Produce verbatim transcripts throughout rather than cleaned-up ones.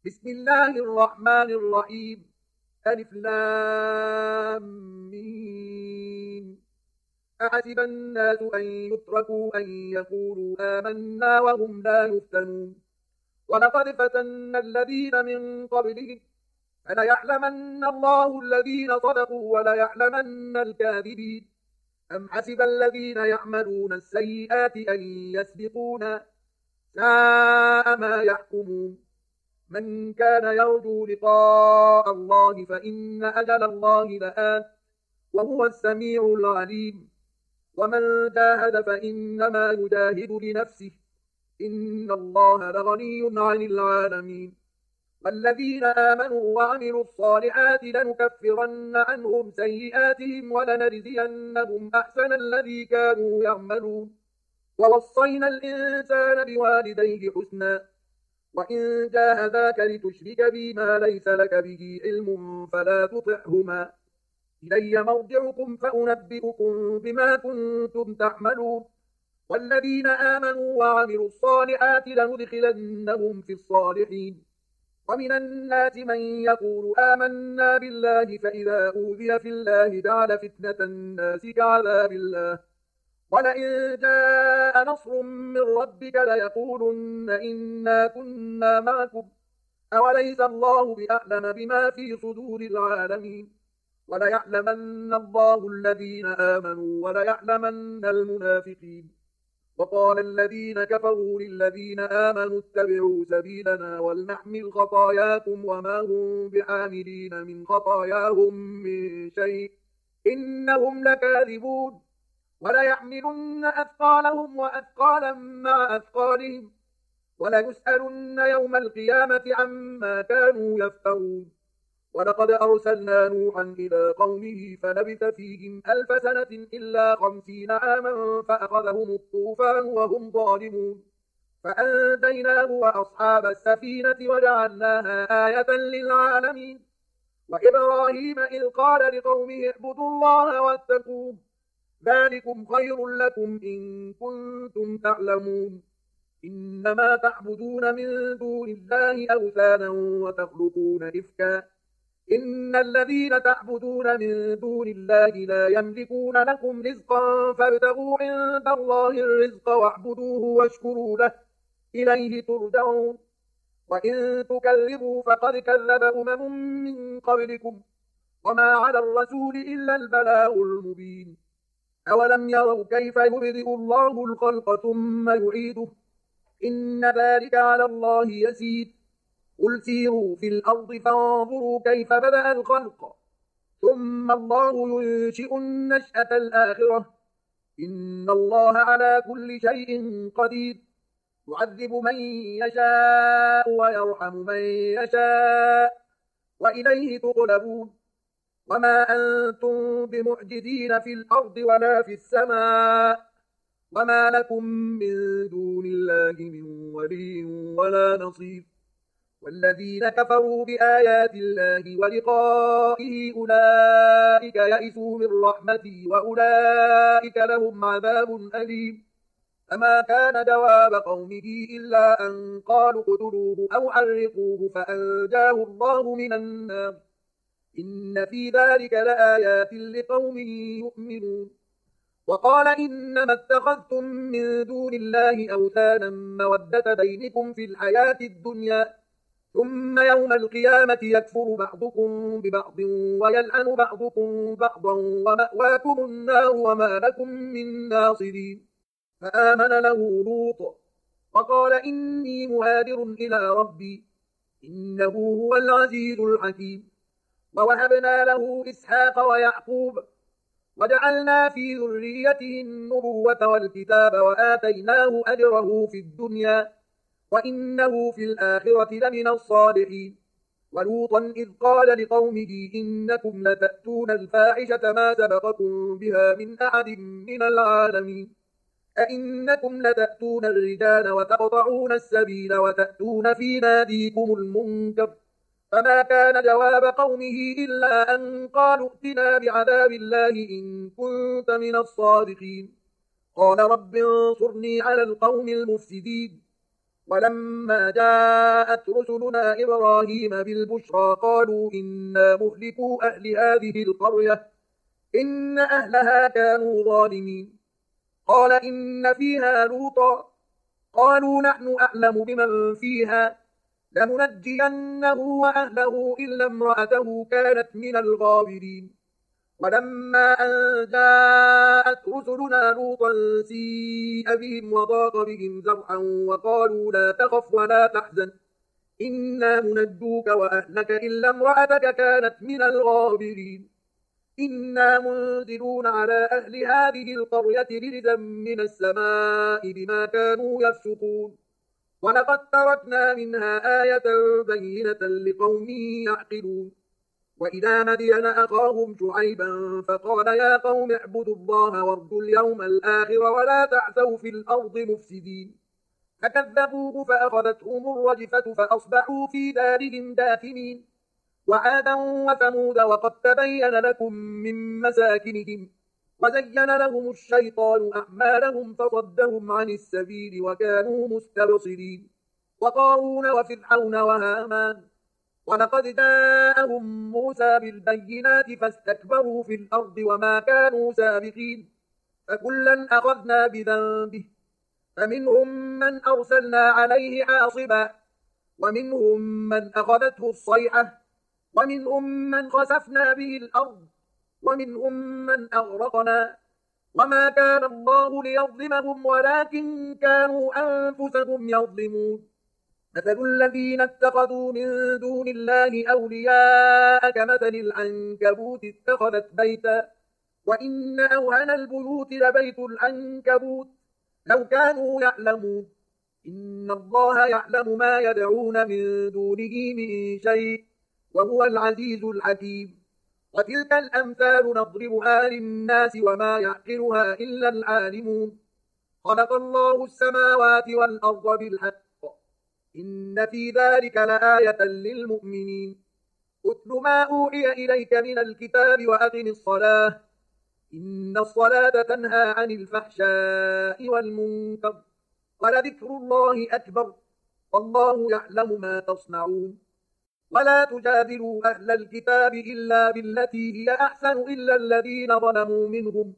بسم الله الرحمن الرحيم. ألف لام ميم. أحسب الناس أن يتركوا أن يقولوا آمنا وهم لا يفتنون. ولقد فتنا الذين من قبلهم فليعلمن الله الذين صدقوا وليعلمن الكاذبين. أم حسب الذين يعملون السيئات أن يسبقونا، ساء ما يحكمون. من كان يرجو لقاء الله فإن أجل الله لآت، وهو السميع العليم. ومن جاهد فإنما يجاهد لنفسه، إن الله لغني عن العالمين. والذين آمنوا وعملوا الصالحات لنكفرن عنهم سيئاتهم ولنجزينهم أحسن الذي كانوا يعملون. ووصينا الإنسان بوالديه حسنا، وإن جاهداك لتشرك بي ما ليس لك به علم فلا تطعهما، إلي مرجعكم فأنبئكم بما كنتم تعملون. والذين آمنوا وعملوا الصالحات لندخلنهم في الصالحين. ومن الناس من يقول آمنا بالله فإذا أوذي في الله جعل فتنة الناس كعذاب الله، ولئن جاء نصر من ربك ليقولن إنا كنا معكم، أوليس الله بأعلم بما في صدور العالمين. وليعلمن الله الذين آمنوا وليعلمن المنافقين. وقال الذين كفروا للذين آمنوا اتبعوا سبيلنا ولنحمل خطاياكم وما هم بعاملين من خطاياهم من شيء إنهم لكاذبون. وليحملن أثقالهم وأثقالا مع أثقالهم، وليسألن يوم القيامة عما كانوا يفترون. ولقد أرسلنا نوحا إلى قومه فلبث فيهم ألف سنة إلا خمسين عاما فأخذهم الطوفان وهم ظالمون. فأنجيناه وأصحاب السفينة وجعلناها آية للعالمين. وإبراهيم إذ قال لقومه اعبدوا الله واتقوه، ذلكم خير لكم إن كنتم تعلمون. إنما تعبدون من دون الله أوثانا وتخلقون إفكا، إن الذين تعبدون من دون الله لا يملكون لكم رزقا فابتغوا عند الله الرزق واعبدوه واشكروا له، إليه ترجعون. وإن تكذبوا فقد كذب أمم من قبلكم، وما على الرسول إلا البلاغ المبين. أولم يروا كيف يبدئ الله الخلق ثم يعيده، إن ذلك على الله يسير. قل سيروا في الأرض فانظروا كيف بدأ الخلق، ثم الله ينشئ النشأة الآخرة، إن الله على كل شيء قدير. يعذب من يشاء ويرحم من يشاء، وإليه تغلبون. وما أنتم بمعجزين في الأرض ولا في السماء، وما لكم من دون الله من ولي ولا نصير. والذين كفروا بآيات الله ولقائه أولئك يئسوا من رحمتي وأولئك لهم عذاب أليم. فما كان جواب قومه إلا أن قالوا اقتلوه أو حرقوه فأنجاه الله من النار. إن في ذلك لآيات لقوم يؤمنون. وقال إنما اتخذتم من دون الله أوثانا مودة بينكم في الحياة الدنيا، ثم يوم القيامة يكفر بعضكم ببعض ويلعن بعضكم بعضا ومأواكم النار وما لكم من ناصرين. فآمن له لوط وقال إني مهاجر إلى ربي إنه هو العزيز الحكيم. ووهبنا له إسحاق ويعقوب وجعلنا في ذريته النبوة والكتاب وآتيناه أجره في الدنيا وإنه في الآخرة لمن الصالحين. ولوطا إذ قال لقومه إنكم لتأتون الفاحشة ما سبقكم بها من أحد من العالمين، أئنكم لتأتون الرجال وتقطعون السبيل وتأتون في ناديكم المنكر. فما كان جواب قومه إلا أن قالوا ائتنا بعذاب الله إن كنت من الصادقين. قال رب انصرني على القوم المفسدين. ولما جاءت رسلنا إبراهيم بالبشرى قالوا إنا مهلكو أهل هذه القرية إن أهلها كانوا ظالمين. قال إن فيها لوطا قالوا نحن أعلم بمن فيها لننجينه وأهله إلا امرأته كانت من الغابرين. ولما أن جاءت رسلنا لوطا سيء بهم وضاق بهم ذرعا وقالوا لا تخف ولا تحزن إنا منجوك وأهلك إلا امرأتك كانت من الغابرين. إنا منزلون على أهل هذه القرية رجزا من السماء بما كانوا يفسقون. ولقد تركنا منها آية بينة لقوم يعقلون. وإلى مدين أخاهم شعيبا فقال يا قوم اعبدوا الله وارجوا اليوم الآخر ولا تعثوا في الأرض مفسدين. فكذبوه فأخذتهم الرجفة فأصبحوا في دارهم داخلين. وعادا وثمود وقد تبين لكم من مساكنهم وزين لهم الشيطان أعمالهم فصدهم عن السبيل وكانوا مستبصرين. وقارون وفرعون وهامان ولقد جاءهم موسى بالبينات فاستكبروا في الأرض وما كانوا سابقين. فكلا أخذنا بذنبه فمنهم من أرسلنا عليه حاصبا ومنهم من أخذته الصيحة ومنهم من خسفنا به الأرض ومنهم من أغرقنا. وما كان الله ليظلمهم ولكن كانوا أنفسهم يظلمون. مثل الذين اتخذوا من دون الله أولياء كمثل العنكبوت اتخذت بيتا وإن أوهن البيوت لبيت العنكبوت لو كانوا يعلمون. إن الله يعلم ما يدعون من دونه من شيء وهو العزيز الحكيم. وتلك الأمثال نضربها للناس وما يعقلها إلا العالمون. خلق الله السماوات والأرض بالحق إن في ذلك لآية للمؤمنين. اتل ما أوحي إليك من الكتاب وأقم الصلاة إن الصلاة تنهى عن الفحشاء والمنكر ولذكر الله أكبر والله يعلم ما تصنعون. ولا تجادلوا أهل الكتاب إلا بالتي هي أحسن إلا الذين ظلموا منهم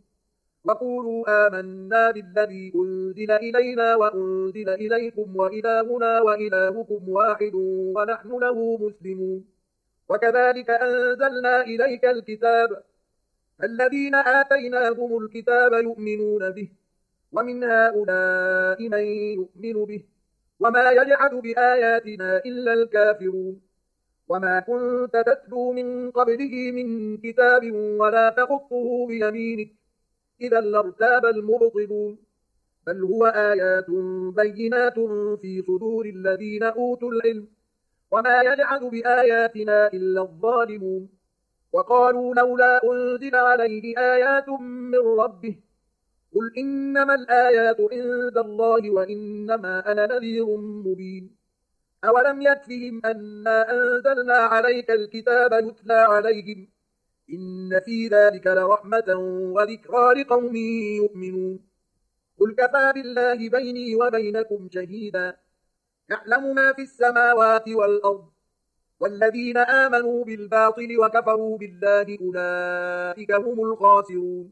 وقولوا آمنا بالذي أنزل إلينا وأنزل إليكم وإلهنا وإلهكم واحد ونحن له مسلمون. وكذلك أنزلنا إليك الكتاب الذين آتيناهم الكتاب يؤمنون به ومن هؤلاء من يؤمن به وما يجحد بآياتنا إلا الكافرون. وما كنت تتلو من قبله من كتاب ولا تخطه بيمينك إذا لارتاب المبطلون. بل هو آيات بينات في صدور الذين أوتوا العلم وما يجحد بآياتنا إلا الظالمون. وقالوا لولا أنزل عليه آيات من ربه قل إنما الآيات عند الله وإنما أنا نذير مبين. أولم يكفهم أنا أنزلنا عليك الكتاب يتلى عليهم إن في ذلك لرحمة وذكرى لقوم يؤمنون. قل كفى بالله بيني وبينكم شهيدا يعلم ما في السماوات والأرض والذين آمنوا بالباطل وكفروا بالله أولئك هم الخاسرون.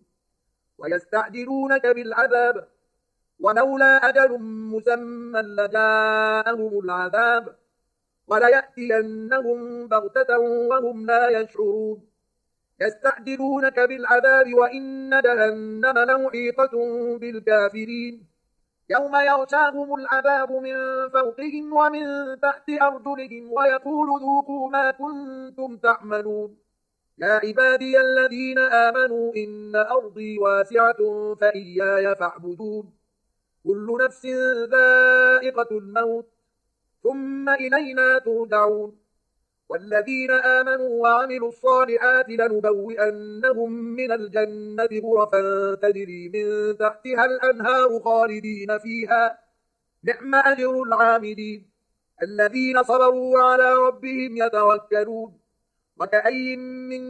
ويستعجلونك بالعذاب ولولا أجل مسمى لجاءهم العذاب وليأتينهم بغتة وهم لا يشعرون. يستعجلونك بالعذاب وإن جهنم لمحيطة بالكافرين يوم يغشاهم العذاب من فوقهم ومن تحت أرجلهم ويقول ذوقوا ما كنتم تعملون. يا عبادي الذين آمنوا إن أرضي واسعة فإياي فاعبدون. كل نفس ذائقة الموت ثم إلينا ترجعون. والذين آمنوا وعملوا الصالحات لنبوئنهم من الجنة غرفا تجري من تحتها الأنهار خالدين فيها نعم أجر العاملين الذين صبروا على ربهم يتوكلون. وكأي من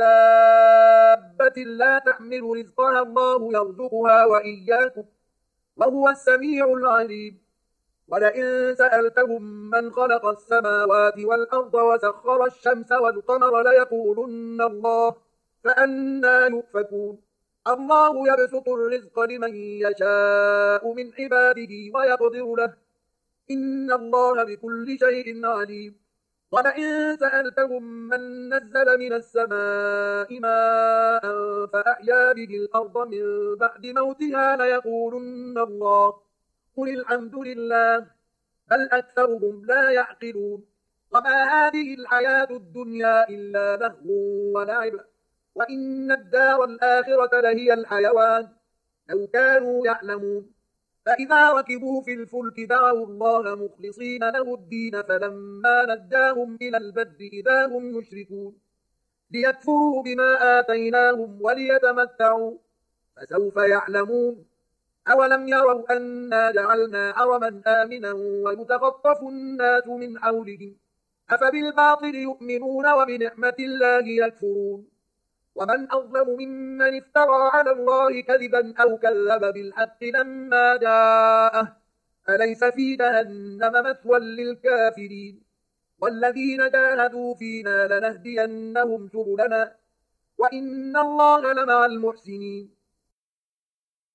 دابة لا تحمل رزقها الله يرزقها وإياكم وهو السميع العليم. ولئن سألتهم من خلق السماوات والأرض وسخر الشمس والقمر ليقولن الله، فأنى يؤفكون. الله يبسط الرزق لمن يشاء من عباده ويقدر له، إن الله بكل شيء عليم. ولئن سألتهم من نزل من السماء ماء فأحيا به الأرض من بعد موتها ليقولن الله، قل الحمد لله، بل أكثرهم لا يعقلون. وما هذه الحياة الدنيا إلا لهو ولعب، وإن الدار الآخرة لهي الحيوان، لو كانوا يعلمون. فإذا ركبوا في الفلك دعوا الله مخلصين له الدين فلما نجاهم إلى البر إذا هم يشركون، ليكفروا بما آتيناهم وليتمتعوا، فسوف يعلمون. أولم يروا أنا جعلنا حرما آمنا ويتخطف الناس من حولهم، أفبالباطل يؤمنون وبنعمة الله يكفرون. ومن أظلم ممن افترى على الله كذبا أو كذب بالحق لما جاءه، أليس في جهنم مثوى للكافرين. والذين جاهدوا فينا لنهدينهم سبلنا، وإن الله لمع المحسنين.